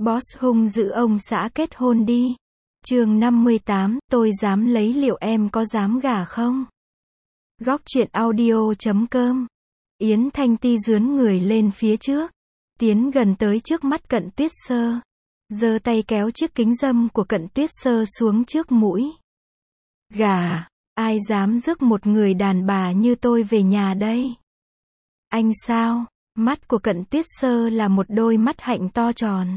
Boss hung dữ ông xã kết hôn đi. Chương 58, tôi dám lấy liệu em có dám gả không? Góc truyện audio.com. Yến Thanh Ti dướn người lên phía trước, tiến gần tới trước mắt Cận Tuyết Sơ, giơ tay kéo chiếc kính râm của Cận Tuyết Sơ xuống trước mũi. Gả, ai dám rước một người đàn bà như tôi về nhà đây? Anh sao? Mắt của Cận Tuyết Sơ là một đôi mắt hạnh to tròn.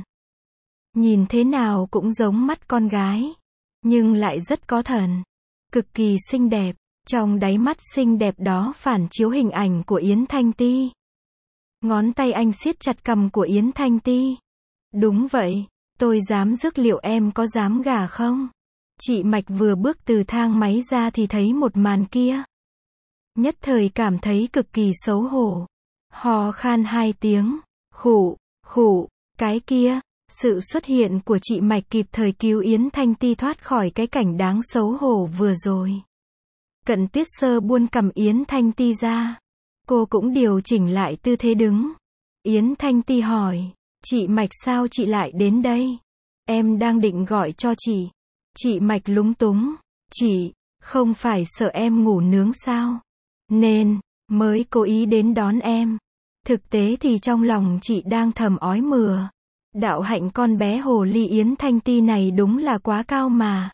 Nhìn thế nào cũng giống mắt con gái, nhưng lại rất có thần, cực kỳ xinh đẹp. Trong đáy mắt xinh đẹp đó phản chiếu hình ảnh của Yến Thanh Ti. Ngón tay anh siết chặt cằm của Yến Thanh Ti. Đúng vậy, tôi dám rước liệu em có dám gả không? Chị Mạch vừa bước từ thang máy ra thì thấy một màn kia. Nhất thời cảm thấy cực kỳ xấu hổ. Hò khan 2 tiếng, khụ, khụ, cái kia. Sự xuất hiện của chị Mạch kịp thời cứu Yến Thanh Ti thoát khỏi cái cảnh đáng xấu hổ vừa rồi. Cận Tuyết Sơ buông cằm Yến Thanh Ti ra. Cô cũng điều chỉnh lại tư thế đứng. Yến Thanh Ti hỏi, chị Mạch sao chị lại đến đây? Em đang định gọi cho chị. Chị Mạch lúng túng, chị, không phải sợ em ngủ nướng sao? Nên, mới cố ý đến đón em. Thực tế thì trong lòng chị đang thầm ói mửa. Đạo hạnh con bé hồ ly Yến Thanh Ti này đúng là quá cao mà.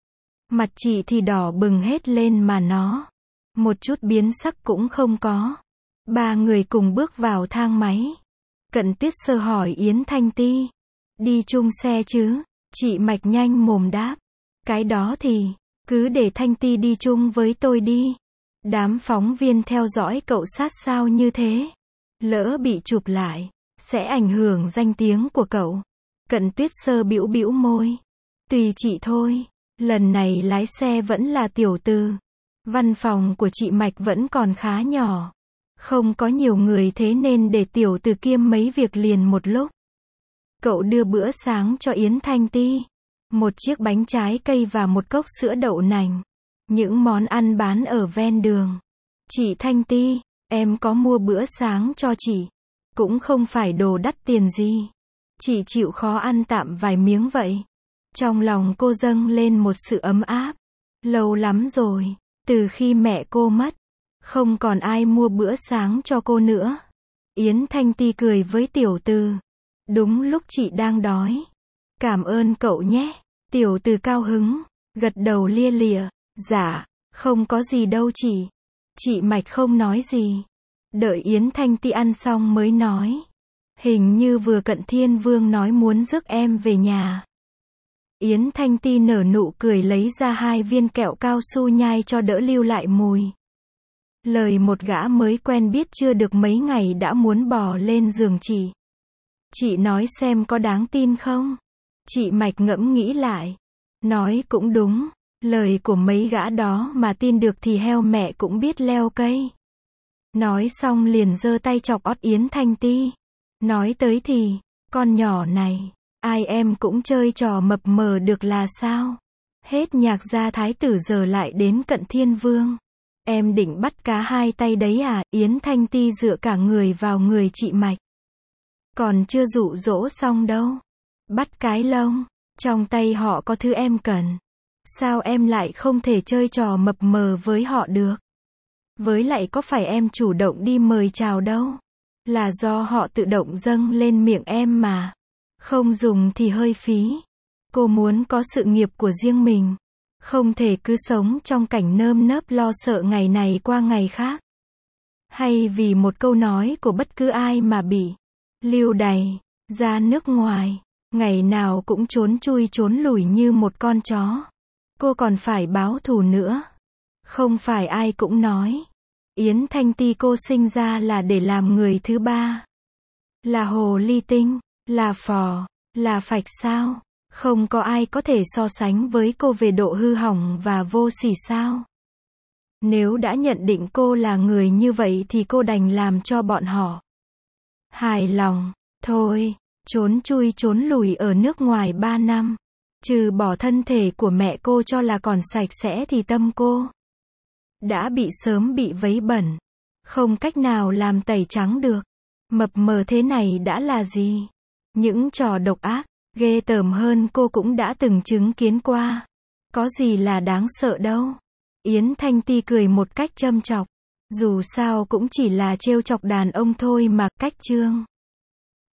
Mặt chị thì đỏ bừng hết lên mà nó. Một chút biến sắc cũng không có. 3 người cùng bước vào thang máy. Cận Tuyết Sơ hỏi Yến Thanh Ti. Đi chung xe chứ? Chị Mạch nhanh mồm đáp. Cái đó thì, cứ để Thanh Ti đi chung với tôi đi. Đám phóng viên theo dõi cậu sát sao như thế. Lỡ bị chụp lại, sẽ ảnh hưởng danh tiếng của cậu. Cận Tuyết Sơ bĩu bĩu môi. Tùy chị thôi. Lần này lái xe vẫn là tiểu tư. Văn phòng của chị Mạch vẫn còn khá nhỏ. Không có nhiều người thế nên để tiểu tư kiêm mấy việc liền một lúc. Cậu đưa bữa sáng cho Yến Thanh Ti. Một chiếc bánh trái cây và một cốc sữa đậu nành. Những món ăn bán ở ven đường. Chị Thanh Ti, em có mua bữa sáng cho chị. Cũng không phải đồ đắt tiền gì. Chị chịu khó ăn tạm vài miếng vậy. Trong lòng cô dâng lên một sự ấm áp. Lâu lắm rồi, từ khi mẹ cô mất, không còn ai mua bữa sáng cho cô nữa. Yến Thanh Ti cười với tiểu tư. Đúng lúc chị đang đói. Cảm ơn cậu nhé. Tiểu tư cao hứng, gật đầu lia lịa. Dạ, không có gì đâu chị. Chị Mạch không nói gì. Đợi Yến Thanh Ti ăn xong mới nói. Hình như vừa Cận Thiên Vương nói muốn rước em về nhà. Yến Thanh Ti nở nụ cười lấy ra 2 viên kẹo cao su nhai cho đỡ lưu lại mùi. Lời một gã mới quen biết chưa được mấy ngày đã muốn bò lên giường chị. Chị nói xem có đáng tin không? Chị Mạch ngẫm nghĩ lại. Nói cũng đúng. Lời của mấy gã đó mà tin được thì heo mẹ cũng biết leo cây. Nói xong liền giơ tay chọc ót Yến Thanh Ti. Nói tới thì, con nhỏ này, ai em cũng chơi trò mập mờ được là sao? Hết nhạc gia thái tử giờ lại đến Cận Thiên Vương. Em định bắt cá 2 tay đấy à? Yến Thanh Ti dựa cả người vào người chị Mạch. Còn chưa dụ dỗ xong đâu. Bắt cái lông, trong tay họ có thứ em cần. Sao em lại không thể chơi trò mập mờ với họ được? Với lại có phải em chủ động đi mời chào đâu. Là do họ tự động dâng lên miệng em mà. Không dùng thì hơi phí. Cô muốn có sự nghiệp của riêng mình. Không thể cứ sống trong cảnh nơm nớp lo sợ ngày này qua ngày khác. Hay vì một câu nói của bất cứ ai mà bị lưu đày ra nước ngoài. Ngày nào cũng trốn chui trốn lủi như một con chó. Cô còn phải báo thù nữa. Không phải ai cũng nói. Yến Thanh Ti cô sinh ra là để làm người thứ ba. Là hồ ly tinh, là phò, là phạch sao? Không có ai có thể so sánh với cô về độ hư hỏng và vô sỉ sao? Nếu đã nhận định cô là người như vậy thì cô đành làm cho bọn họ hài lòng. Thôi, trốn chui trốn lủi ở nước ngoài 3 năm. Trừ bỏ thân thể của mẹ cô cho là còn sạch sẽ thì tâm cô đã sớm bị vấy bẩn. Không cách nào làm tẩy trắng được. Mập mờ thế này đã là gì? Những trò độc ác, Ghê tởm hơn cô cũng đã từng chứng kiến qua. Có gì là đáng sợ đâu. Yến Thanh Ti cười một cách châm chọc. Dù sao cũng chỉ là trêu chọc đàn ông thôi mà, cách chương.